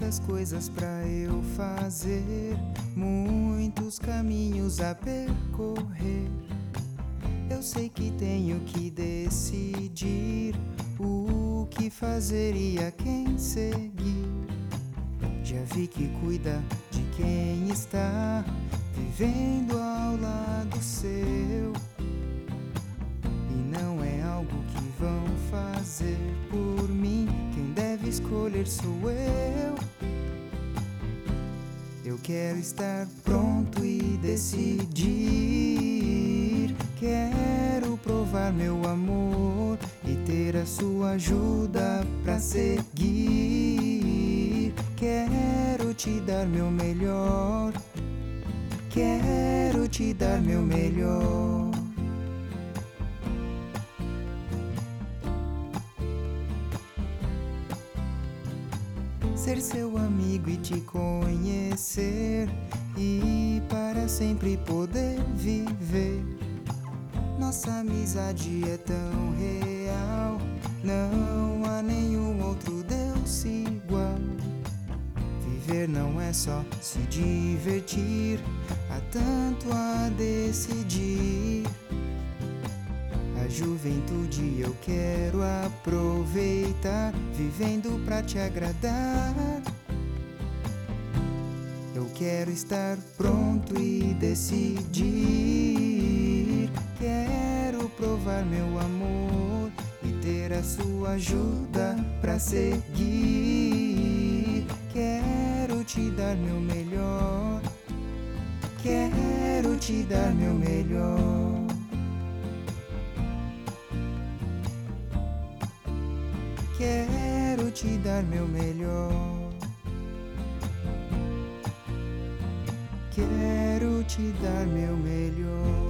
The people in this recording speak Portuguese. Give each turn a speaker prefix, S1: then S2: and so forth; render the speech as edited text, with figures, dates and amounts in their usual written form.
S1: muitas coisas pra eu fazer, muitos caminhos a percorrer. Eu sei que tenho que decidir o que fazer e a quem seguir. Já vi que cuida de quem está vivendo ao lado seu, e não é algo que vão fazer por mim. Quem deve escolher sou eu. Eu quero estar pronto e decidir. Quero provar meu amor e ter a sua ajuda pra seguir. Quero te dar meu melhor. Quero te dar meu melhor. Ser seu amigo e te conhecer, e para sempre poder viver. Nossa amizade é tão real, não há nenhum outro Deus igual. Viver não é só se divertir, há tanto a decidir. A juventude eu quero aproveitar, vivendo pra te agradar. Eu quero estar pronto e decidir. Quero provar meu amor e ter a sua ajuda pra seguir. Quero te dar meu melhor. Quero te dar meu melhor. Quero te dar meu melhor. Quero te dar meu melhor.